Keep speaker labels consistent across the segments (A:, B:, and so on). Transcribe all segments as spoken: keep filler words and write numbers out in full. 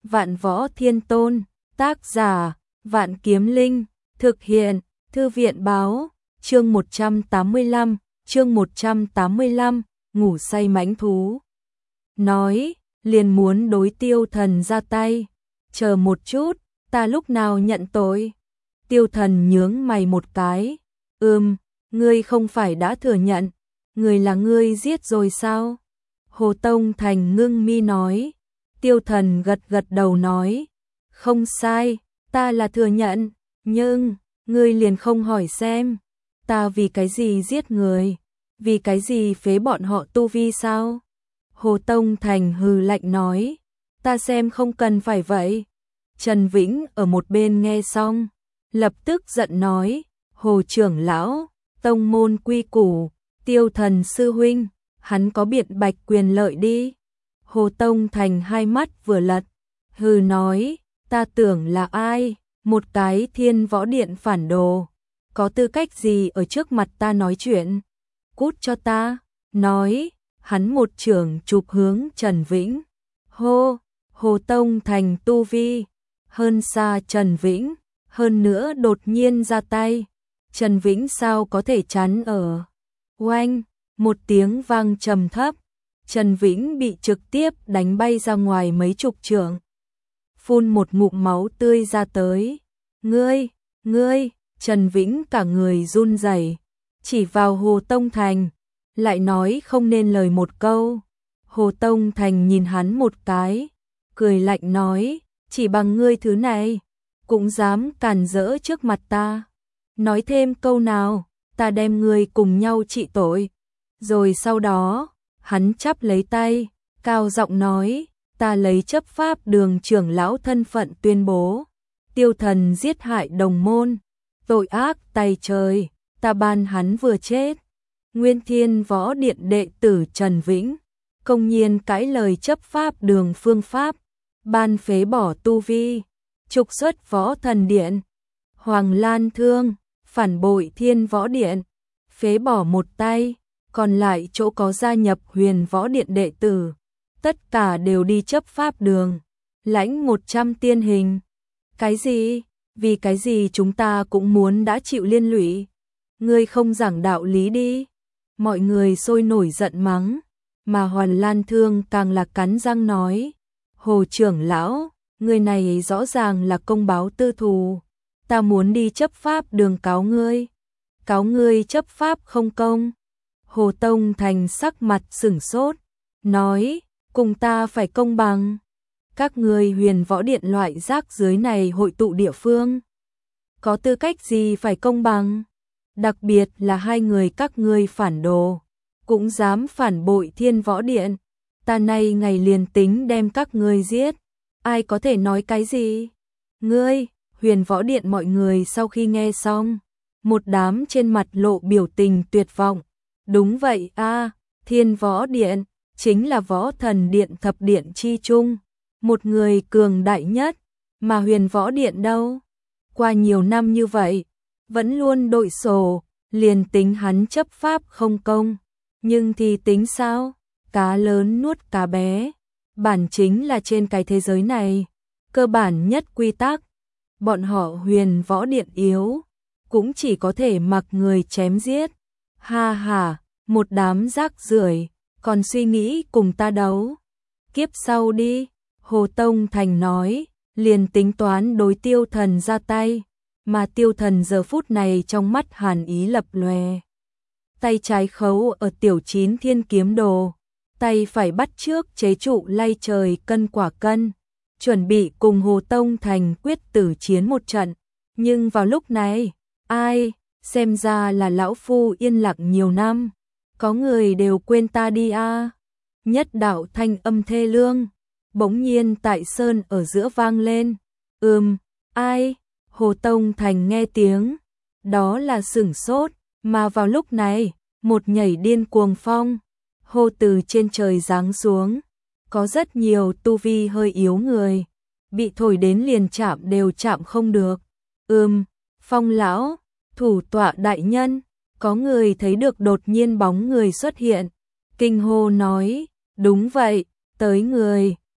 A: Vạn Võ Thiên Tôn, tác giả, Vạn Kiếm Linh, thực hiện, Thư viện báo, chương một trăm tám mươi lăm, chương một trăm tám mươi lăm, ngủ say mãnh thú. Nói, liền muốn đối Tiêu Thần ra tay, chờ một chút, ta lúc nào nhận tội? Tiêu Thần nhướng mày một cái, ừm, ngươi không phải đã thừa nhận, người là ngươi giết rồi sao? Hồ Tông Thành ngưng mi nói. Tiêu Thần gật gật đầu nói, không sai, ta là thừa nhận, nhưng, ngươi liền không hỏi xem, ta vì cái gì giết người, vì cái gì phế bọn họ tu vi sao? Hồ Tông Thành hừ lạnh nói, ta xem không cần phải vậy. Trần Vĩnh ở một bên nghe xong, lập tức giận nói, Hồ trưởng lão, tông môn quy củ, Tiêu Thần sư huynh, hắn có biện bạch quyền lợi đi. Hồ Tông Thành hai mắt vừa lật, hừ nói, ta tưởng là ai, một cái Thiên Võ Điện phản đồ, có tư cách gì ở trước mặt ta nói chuyện, cút cho ta, nói, hắn một chưởng chụp hướng Trần Vĩnh, hô, Hồ Tông Thành tu vi, hơn xa Trần Vĩnh, hơn nữa đột nhiên ra tay, Trần Vĩnh sao có thể chắn ở, oanh, một tiếng vang trầm thấp. Trần Vĩnh bị trực tiếp đánh bay ra ngoài mấy chục trượng. Phun một ngụm máu tươi ra tới. Ngươi, ngươi, Trần Vĩnh cả người run rẩy, chỉ vào Hồ Tông Thành, lại nói không nên lời một câu. Hồ Tông Thành nhìn hắn một cái, cười lạnh nói, chỉ bằng ngươi thứ này, cũng dám càn rỡ trước mặt ta. Nói thêm câu nào, ta đem ngươi cùng nhau trị tội. Rồi sau đó, hắn chắp lấy tay, cao giọng nói, ta lấy chấp pháp đường trưởng lão thân phận tuyên bố, Tiêu Thần giết hại đồng môn, tội ác tày trời, ta ban hắn vừa chết. Nguyên Thiên Võ Điện đệ tử Trần Vĩnh, công nhiên cãi lời chấp pháp đường phương pháp, ban phế bỏ tu vi, trục xuất Võ Thần Điện. Hoàng Lan Thương, phản bội Thiên Võ Điện, phế bỏ một tay. Còn lại chỗ có gia nhập Huyền Võ Điện đệ tử, tất cả đều đi chấp pháp đường, lãnh một trăm tiên hình. Cái gì? Vì cái gì chúng ta cũng muốn đã chịu liên lụy? Ngươi không giảng đạo lý đi. Mọi người sôi nổi giận mắng, mà Hoàn Lan Thương càng là cắn răng nói, Hồ trưởng lão, người này rõ ràng là công báo tư thù, ta muốn đi chấp pháp đường cáo ngươi, cáo ngươi chấp pháp không công. Hồ Tông Thành sắc mặt sửng sốt, nói, cùng ta phải công bằng. Các người Huyền Võ Điện loại rác dưới này hội tụ địa phương, có tư cách gì phải công bằng? Đặc biệt là hai người các ngươi phản đồ, cũng dám phản bội Thiên Võ Điện. Ta nay ngày liền tính đem các ngươi giết, ai có thể nói cái gì? Ngươi, Huyền Võ Điện mọi người sau khi nghe xong, một đám trên mặt lộ biểu tình tuyệt vọng. Đúng vậy a, à, Thiên Võ Điện chính là Võ Thần Điện thập điện chi chung, một người cường đại nhất, mà Huyền Võ Điện đâu? Qua nhiều năm như vậy, vẫn luôn đội sổ, liền tính hắn chấp pháp không công, nhưng thì tính sao? Cá lớn nuốt cá bé, bản chính là trên cái thế giới này, cơ bản nhất quy tắc, bọn họ Huyền Võ Điện yếu, cũng chỉ có thể mặc người chém giết. Ha ha, một đám rác rưởi, còn suy nghĩ cùng ta đấu. Kiếp sau đi, Hồ Tông Thành nói, liền tính toán đối Tiêu Thần ra tay, mà Tiêu Thần giờ phút này trong mắt hàn ý lập lòe. Tay trái khấu ở tiểu chín thiên kiếm đồ, tay phải bắt trước chế trụ lay trời cân quả cân, chuẩn bị cùng Hồ Tông Thành quyết tử chiến một trận. Nhưng vào lúc này, ai, xem ra là lão phu yên lặng nhiều năm, có người đều quên ta đi a. À. Nhất đạo thanh âm thê lương, bỗng nhiên tại sơn ở giữa vang lên. Ừm, ai? Hồ Tông Thành nghe tiếng, đó là sửng sốt, mà vào lúc này, một nhảy điên cuồng phong, hô từ trên trời giáng xuống, có rất nhiều tu vi hơi yếu người, bị thổi đến liền chạm đều chạm không được. Ừm, Phong lão, thủ tọa đại nhân, có người thấy được đột nhiên bóng người xuất hiện, kinh hô nói, đúng vậy, tới người,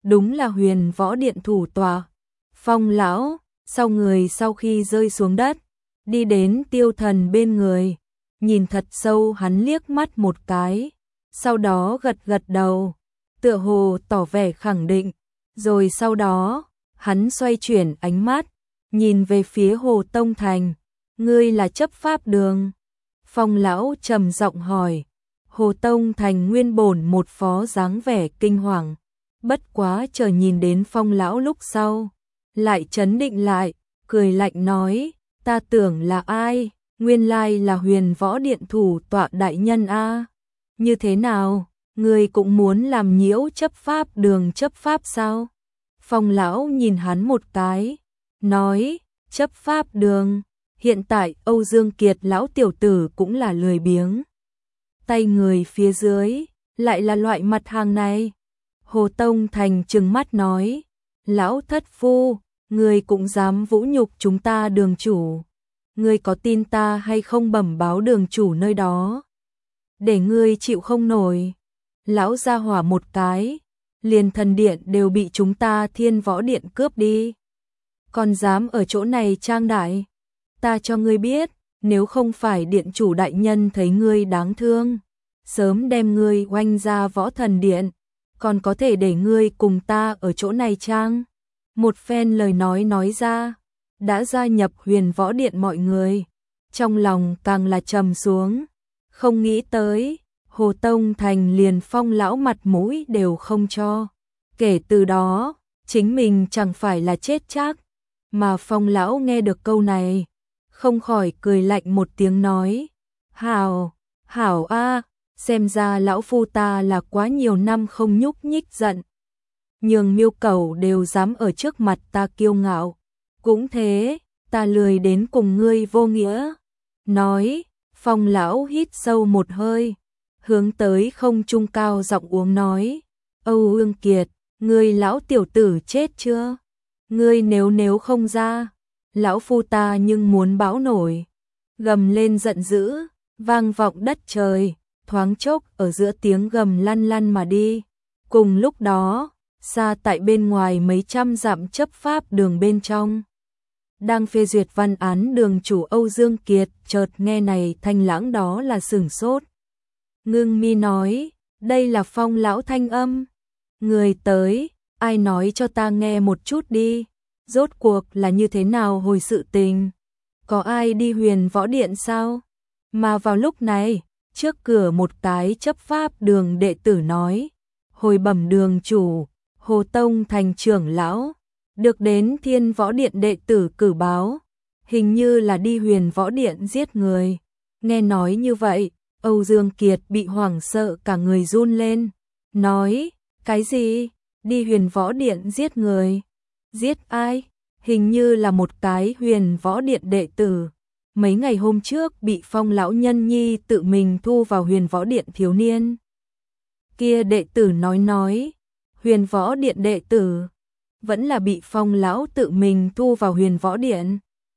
A: đúng là Huyền Võ Điện thủ tọa. Phong lão, sau người sau khi rơi xuống đất, đi đến Tiêu Thần bên người, nhìn thật sâu hắn liếc mắt một cái, sau đó gật gật đầu, tựa hồ tỏ vẻ khẳng định, rồi sau đó, hắn xoay chuyển ánh mắt, nhìn về phía Hồ Tông Thành, ngươi là chấp pháp đường. Phong lão trầm giọng hỏi, Hồ Tông Thành nguyên bổn một phó dáng vẻ kinh hoàng, bất quá chờ nhìn đến Phong lão lúc sau, lại trấn định lại, cười lạnh nói, ta tưởng là ai, nguyên lai là Huyền Võ Điện thủ tọa đại nhân a. Như thế nào, ngươi cũng muốn làm nhiễu chấp pháp đường chấp pháp sao? Phong lão nhìn hắn một cái, nói, chấp pháp đường, hiện tại Âu Dương Kiệt lão tiểu tử cũng là lười biếng. Tay người phía dưới, lại là loại mặt hàng này. Hồ Tông Thành trừng mắt nói, lão thất phu, ngươi cũng dám vũ nhục chúng ta đường chủ. Ngươi có tin ta hay không bẩm báo đường chủ nơi đó? Để ngươi chịu không nổi. Lão ra hỏa một cái, liền thần điện đều bị chúng ta Thiên Võ Điện cướp đi. Còn dám ở chỗ này trang đại. Ta cho ngươi biết, nếu không phải điện chủ đại nhân thấy ngươi đáng thương, sớm đem ngươi oanh ra Võ Thần Điện, còn có thể để ngươi cùng ta ở chỗ này trang. Một phen lời nói nói ra, đã gia nhập Huyền Võ Điện mọi người, trong lòng càng là trầm xuống, không nghĩ tới, Hồ Tông Thành liền Phong lão mặt mũi đều không cho. Kể từ đó, chính mình chẳng phải là chết chắc, mà Phong lão nghe được câu này, không khỏi cười lạnh một tiếng nói, hảo, hảo a, xem ra lão phu ta là quá nhiều năm không nhúc nhích giận. Nhường miêu cầu đều dám ở trước mặt ta kiêu ngạo, cũng thế, ta lười đến cùng ngươi vô nghĩa. Nói, Phong lão hít sâu một hơi, hướng tới không trung cao giọng uống nói, Âu Dương Kiệt, ngươi lão tiểu tử chết chưa? Ngươi nếu nếu không ra, lão phu ta nhưng muốn bão nổi. Gầm lên giận dữ, vang vọng đất trời, thoáng chốc ở giữa tiếng gầm lăn lăn mà đi. Cùng lúc đó, xa tại bên ngoài mấy trăm dặm chấp pháp đường bên trong, đang phê duyệt văn án đường chủ Âu Dương Kiệt chợt nghe này thanh lãng đó là sửng sốt. Ngưng mi nói, đây là Phong lão thanh âm. Người tới, ai nói cho ta nghe một chút đi, rốt cuộc là như thế nào hồi sự tình? Có ai đi Huyền Võ Điện sao? Mà vào lúc này, trước cửa một cái chấp pháp đường đệ tử nói, hồi bẩm đường chủ, Hồ Tông Thành trưởng lão, được đến Thiên Võ Điện đệ tử cử báo, hình như là đi Huyền Võ Điện giết người. Nghe nói như vậy, Âu Dương Kiệt bị hoảng sợ cả người run lên, nói, cái gì? Đi Huyền Võ Điện giết người? Giết ai? Hình như là một cái Huyền Võ Điện đệ tử. Mấy ngày hôm trước bị Phong lão nhân nhi tự mình thu vào Huyền Võ Điện thiếu niên. Kia đệ tử nói nói, Huyền Võ Điện đệ tử, vẫn là bị Phong lão tự mình thu vào Huyền Võ Điện.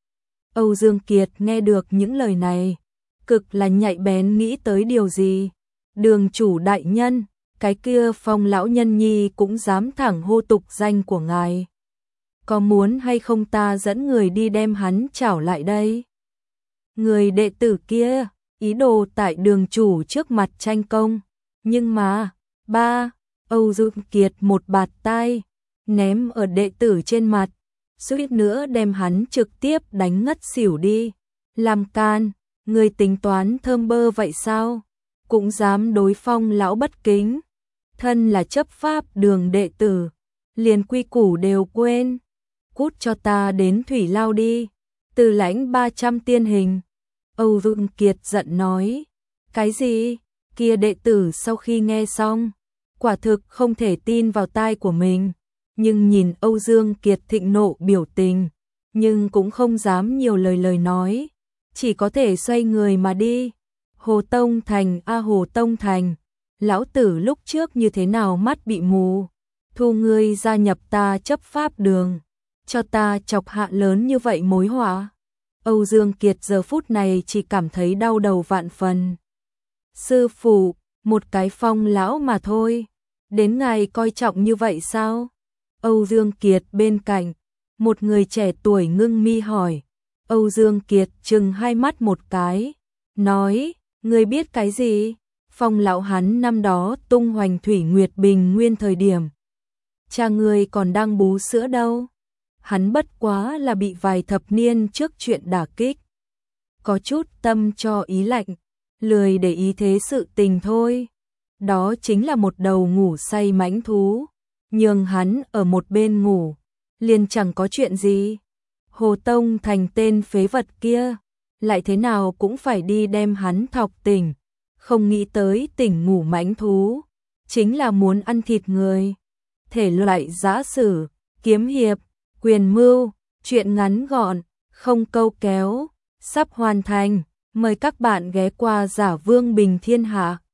A: Âu Dương Kiệt nghe được những lời này, cực là nhạy bén nghĩ tới điều gì. Đường chủ đại nhân, cái kia Phong lão nhân nhi cũng dám thẳng hô tục danh của ngài. Có muốn hay không ta dẫn người đi đem hắn trảo lại đây? Người đệ tử kia, ý đồ tại đường chủ trước mặt tranh công. Nhưng mà, ba, Âu Dương Kiệt một bạt tai, ném ở đệ tử trên mặt, suýt nữa đem hắn trực tiếp đánh ngất xỉu đi. Làm can, người tính toán thơm bơ vậy sao? Cũng dám đối Phong lão bất kính. Thân là chấp pháp đường đệ tử, liền quy củ đều quên. Cút cho ta đến thủy lao đi, từ lãnh ba trăm tiên hình. Âu Dương Kiệt giận nói, cái gì? Kia đệ tử sau khi nghe xong, quả thực không thể tin vào tai của mình, nhưng nhìn Âu Dương Kiệt thịnh nộ biểu tình, nhưng cũng không dám nhiều lời lời nói, chỉ có thể xoay người mà đi. Hồ Tông Thành a Hồ Tông Thành, lão tử lúc trước như thế nào mắt bị mù, thu ngươi gia nhập ta chấp pháp đường, cho ta chọc hạ lớn như vậy mối họa. Âu Dương Kiệt giờ phút này chỉ cảm thấy đau đầu vạn phần. Sư phụ, một cái Phong lão mà thôi, đến ngài coi trọng như vậy sao? Âu Dương Kiệt bên cạnh, một người trẻ tuổi ngưng mi hỏi. Âu Dương Kiệt trừng hai mắt một cái, nói, ngươi biết cái gì? Phong lão hắn năm đó tung hoành Thủy Nguyệt Bình Nguyên thời điểm. Cha ngươi còn đang bú sữa đâu. Hắn bất quá là bị vài thập niên trước chuyện đả kích. Có chút tâm cho ý lạnh, lười để ý thế sự tình thôi. Đó chính là một đầu ngủ say mãnh thú. Nhường hắn ở một bên ngủ, liền chẳng có chuyện gì. Hồ Tông Thành tên phế vật kia, lại thế nào cũng phải đi đem hắn thọc tỉnh. Không nghĩ tới tỉnh ngủ mãnh thú, chính là muốn ăn thịt người. Thể loại giã sử, kiếm hiệp, quyền mưu, chuyện ngắn gọn, không câu kéo, sắp hoàn thành. Mời các bạn ghé qua Giả Vương Bình Thiên Hạ.